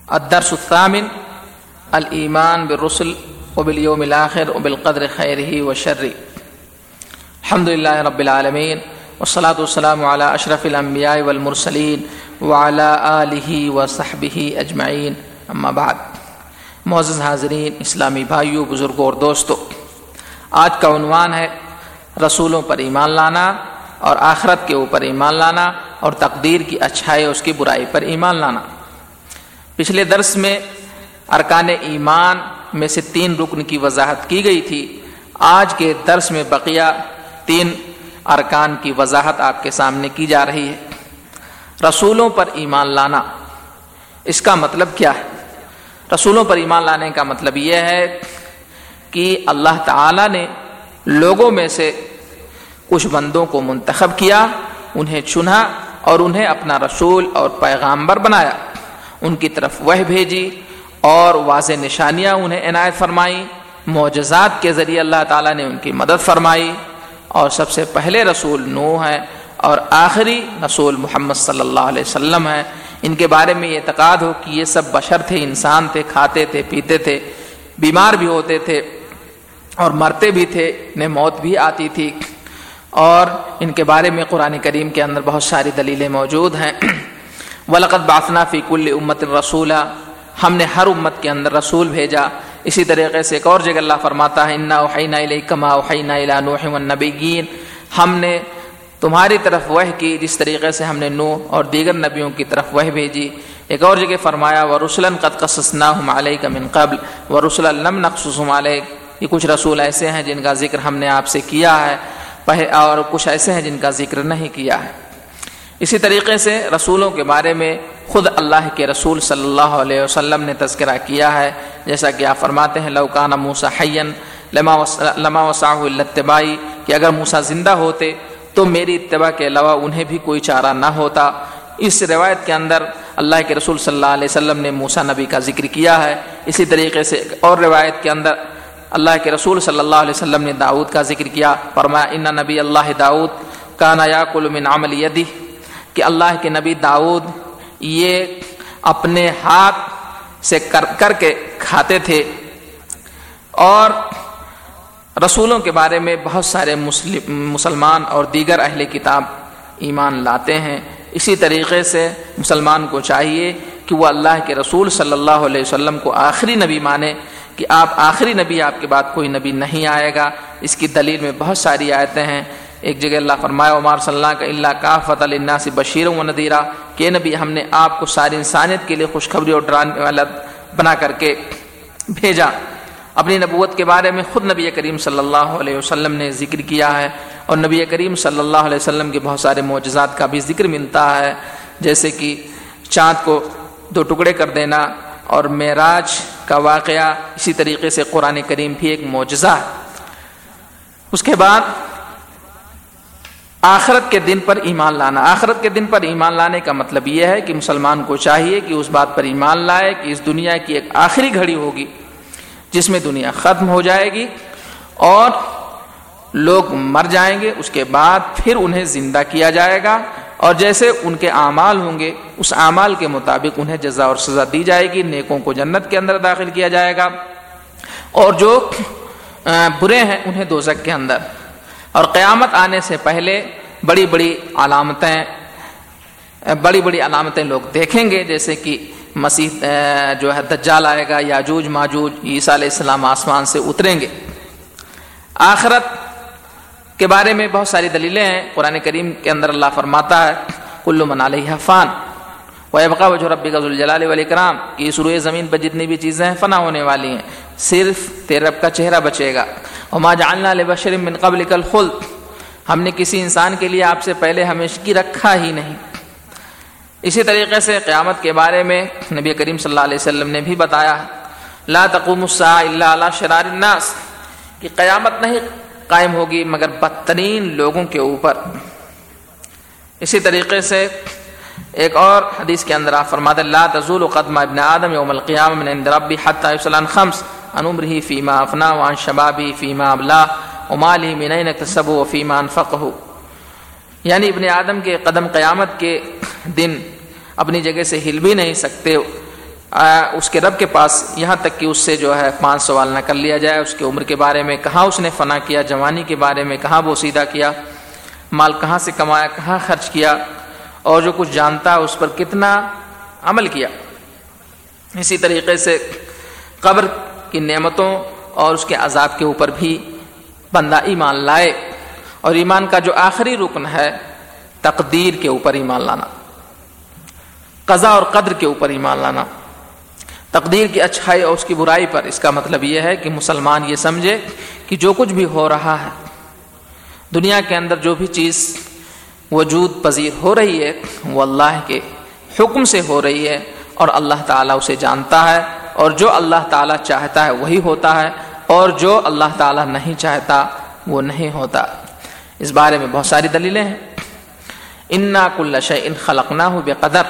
الدرس الثامن الإيمان بالرسل وباليوم الآخر وبالقدر خيره وشره. الحمد لله رب العالمين والصلاة والسلام على أشرف الأنبياء والمرسلين وعلى آله وصحبه أجمعين. اما بعد. معزز حاضرین، اسلامی بھائیوں، بزرگوں اور دوستوں، آج کا عنوان ہے رسولوں پر ایمان لانا اور آخرت کے اوپر ایمان لانا اور تقدیر کی اچھائی اور اس کی برائی پر ایمان لانا. پچھلے درس میں ارکان ایمان میں سے 3 رکن کی وضاحت کی گئی تھی. آج کے درس میں بقیہ 3 ارکان کی وضاحت آپ کے سامنے کی جا رہی ہے. رسولوں پر ایمان لانا، اس کا مطلب کیا ہے؟ رسولوں پر ایمان لانے کا مطلب یہ ہے کہ اللہ تعالی نے لوگوں میں سے کچھ بندوں کو منتخب کیا، انہیں چنا اور انہیں اپنا رسول اور پیغامبر بنایا، ان کی طرف وحی بھیجی اور واضح نشانیاں انہیں عنایت فرمائی، معجزات کے ذریعے اللہ تعالیٰ نے ان کی مدد فرمائی. اور سب سے پہلے رسول نوح ہے اور آخری رسول محمد صلی اللہ علیہ وسلم ہے. ان کے بارے میں یہ اعتقاد ہو کہ یہ سب بشر تھے، انسان تھے، کھاتے تھے، پیتے تھے، بیمار بھی ہوتے تھے اور مرتے بھی تھے، انہیں موت بھی آتی تھی. اور ان کے بارے میں قرآن کریم کے اندر بہت ساری دلیلیں موجود ہیں. وَلَقَدْ بَعَثْنَا فِي كُلِّ أُمَّةٍ رَسُولًا، ہم نے ہر امت کے اندر رسول بھیجا. اسی طریقے سے ایک اور جگہ اللہ فرماتا ہے اِنَّا أَوْحَيْنَا إِلَيْكَ مَا أَوْحَيْنَا إِلَىٰ نُوحٍ وَالنَّبِيِّينَ، ہم نے تمہاری طرف وحی کی جس طریقے سے ہم نے نوح اور دیگر نبیوں کی طرف وحی بھیجی. ایک اور جگہ فرمایا وَرُسُلًا قَدْ قَصَصْنَاهُمْ عَلَيْكَ مِنْ قَبْلُ وَرُسُلًا لَمْ نَقْصُصْهُمْ عَلَيْكَ، یہ کچھ رسول ایسے ہیں جن کا ذکر ہم نے آپ سے کیا ہے اور کچھ ایسے ہیں جن کا ذکر نہیں کیا ہے. اسی طریقے سے رسولوں کے بارے میں خود اللہ کے رسول صلی اللہ علیہ وسلم نے تذکرہ کیا ہے، جیسا کہ آپ فرماتے ہیں لو کان موسیٰ حیا لما وسعہ الا اتباعی، کہ اگر موسیٰ زندہ ہوتے تو میری اتباع کے علاوہ انہیں بھی کوئی چارہ نہ ہوتا. اس روایت کے اندر اللہ کے رسول صلی اللہ علیہ وسلم نے موسیٰ نبی کا ذکر کیا ہے. اسی طریقے سے اور روایت کے اندر اللہ کے رسول صلی اللہ علیہ وسلم نے داؤد کا ذکر کیا، فرمایا ان نبی اللہ داؤد کان یاکل من عمل یدہ، کہ اللہ کے نبی داؤد یہ اپنے ہاتھ سے کر کے کھاتے تھے. اور رسولوں کے بارے میں بہت سارے مسلمان اور دیگر اہل کتاب ایمان لاتے ہیں. اسی طریقے سے مسلمان کو چاہیے کہ وہ اللہ کے رسول صلی اللہ علیہ وسلم کو آخری نبی مانے، کہ آپ آخری نبی، آپ کے بعد کوئی نبی نہیں آئے گا. اس کی دلیل میں بہت ساری آیتیں ہیں. ایک جگہ اللہ فرمایا وَمَا أَرْسَلْنَاكَ إِلَّا كَافَّةً لِلنَّاسِ بَشِيرًا وَنَذِيرًا، کہ نبی ہم نے آپ کو ساری انسانیت کے لیے خوشخبری اور ڈرانے والا بنا کر کے بھیجا. اپنی نبوت کے بارے میں خود نبی کریم صلی اللہ علیہ وسلم نے ذکر کیا ہے، اور نبی کریم صلی اللہ علیہ وسلم کے بہت سارے معجزات کا بھی ذکر ملتا ہے، جیسے کہ چاند کو 2 ٹکڑے کر دینا اور معراج کا واقعہ. اسی طریقے سے قرآن کریم بھی ایک معجزہ ہے. اس کے بعد آخرت کے دن پر ایمان لانا. آخرت کے دن پر ایمان لانے کا مطلب یہ ہے کہ مسلمان کو چاہیے کہ اس بات پر ایمان لائے کہ اس دنیا کی ایک آخری گھڑی ہوگی جس میں دنیا ختم ہو جائے گی اور لوگ مر جائیں گے. اس کے بعد پھر انہیں زندہ کیا جائے گا اور جیسے ان کے اعمال ہوں گے اس اعمال کے مطابق انہیں جزا اور سزا دی جائے گی. نیکوں کو جنت کے اندر داخل کیا جائے گا اور جو برے ہیں انہیں دوزخ کے اندر. اور قیامت آنے سے پہلے بڑی بڑی علامتیں لوگ دیکھیں گے، جیسے کہ مسیح جو ہے دجال آئے گا، یاجوج ماجوج، عیسیٰ علیہ السلام آسمان سے اتریں گے. آخرت کے بارے میں بہت ساری دلیلیں ہیں. قرآن کریم کے اندر اللہ فرماتا ہے کل من علیہا فان ویبقی وجہ ربک ذو الجلال والاکرام، کہ اس روئے زمین پر جتنی بھی چیزیں ہیں فنا ہونے والی ہیں، صرف تیرے رب کا چہرہ بچے گا. وما جعلنا لبشر من قبلک الخلد، ہم نے کسی انسان کے لیے آپ سے پہلے ہمیشگی رکھا ہی نہیں. اسی طریقے سے قیامت کے بارے میں نبی کریم صلی اللہ علیہ وسلم نے بھی بتایا لا تقوم الساعة الا على شرار الناس، کہ قیامت نہیں قائم ہوگی مگر بدترین لوگوں کے اوپر. اسی طریقے سے ایک اور حدیث کے اندر آپ فرماتے لا تزول قدم ابن آدم یوم القیامہ من عند ربی حتی یسأل عن خمس عن عمرہ فیما افنا وعن شبابہ فیما ابلا ومالہ من این اکتسبہ وفیما انفقہ، یعنی ابن آدم کے قدم قیامت کے دن اپنی جگہ سے ہل بھی نہیں سکتے اس کے رب کے پاس، یہاں تک کہ اس سے جو ہے 5 سوال نہ کر لیا جائے، اس کی عمر کے بارے میں، کہاں اس نے فنا کیا، جوانی کے بارے میں کہاں بوسیدہ کیا، مال کہاں سے کمایا، کہاں خرچ کیا، اور جو کچھ جانتا ہے اس پر کتنا عمل کیا۔ اسی طریقے سے قبر کی نعمتوں اور اس کے عذاب کے اوپر بھی بندہ ایمان لائے، اور ایمان کا جو آخری رکن ہے تقدیر کے اوپر ایمان لانا، قضاء اور قدر کے اوپر ایمان لانا، تقدیر کی اچھائی اور اس کی برائی پر۔ اس کا مطلب یہ ہے کہ مسلمان یہ سمجھے کہ جو کچھ بھی ہو رہا ہے دنیا کے اندر، جو بھی چیز وجود پذیر ہو رہی ہے وہ اللہ کے حکم سے ہو رہی ہے، اور اللہ تعالیٰ اسے جانتا ہے، اور جو اللہ تعالیٰ چاہتا ہے وہی ہوتا ہے، اور جو اللہ تعالیٰ نہیں چاہتا وہ نہیں ہوتا۔ اس بارے میں بہت ساری دلیلیں ہیں۔ انا کل شیء خلقناہ بقدر،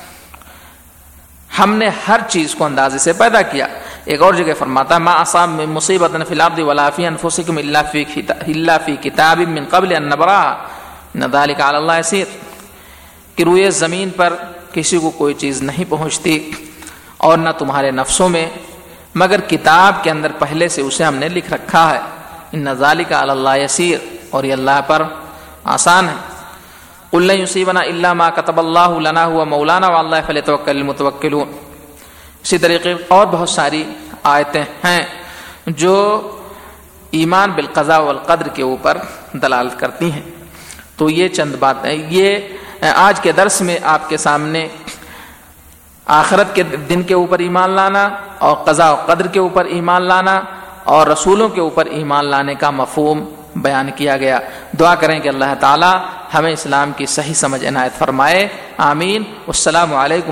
ہم نے ہر چیز کو اندازے سے پیدا کیا۔ ایک اور جگہ فرماتا ہے ما اصاب من مصیبۃ فی الارض ولا فی انفسکم الا فی کتاب من قبل ان نبرأها ان ذلک علی اللہ یسیر، کہ روئے زمین پر کسی کو کوئی چیز نہیں پہنچتی اور نہ تمہارے نفسوں میں، مگر کتاب کے اندر پہلے سے اسے ہم نے لکھ رکھا ہے۔ ان ذلک علی اللہ یسیر، اور یہ اللہ پر آسان ہے۔ قل لن یصیبنا الا ما كتب اللہ لنا هو مولانا وعلى الله فلیتوکل المتوکلون۔ اسی طریقے اور بہت ساری آیتیں ہیں جو ایمان بالقضاء والقدر کے اوپر دلالت کرتی ہیں۔ تو یہ چند باتیں، یہ آج کے درس میں آپ کے سامنے آخرت کے دن کے اوپر ایمان لانا اور قضاء و قدر کے اوپر ایمان لانا اور رسولوں کے اوپر ایمان لانے کا مفہوم بیان کیا گیا۔ دعا کریں کہ اللہ تعالی ہمیں اسلام کی صحیح سمجھ عنایت فرمائے، آمین۔ والسلام علیکم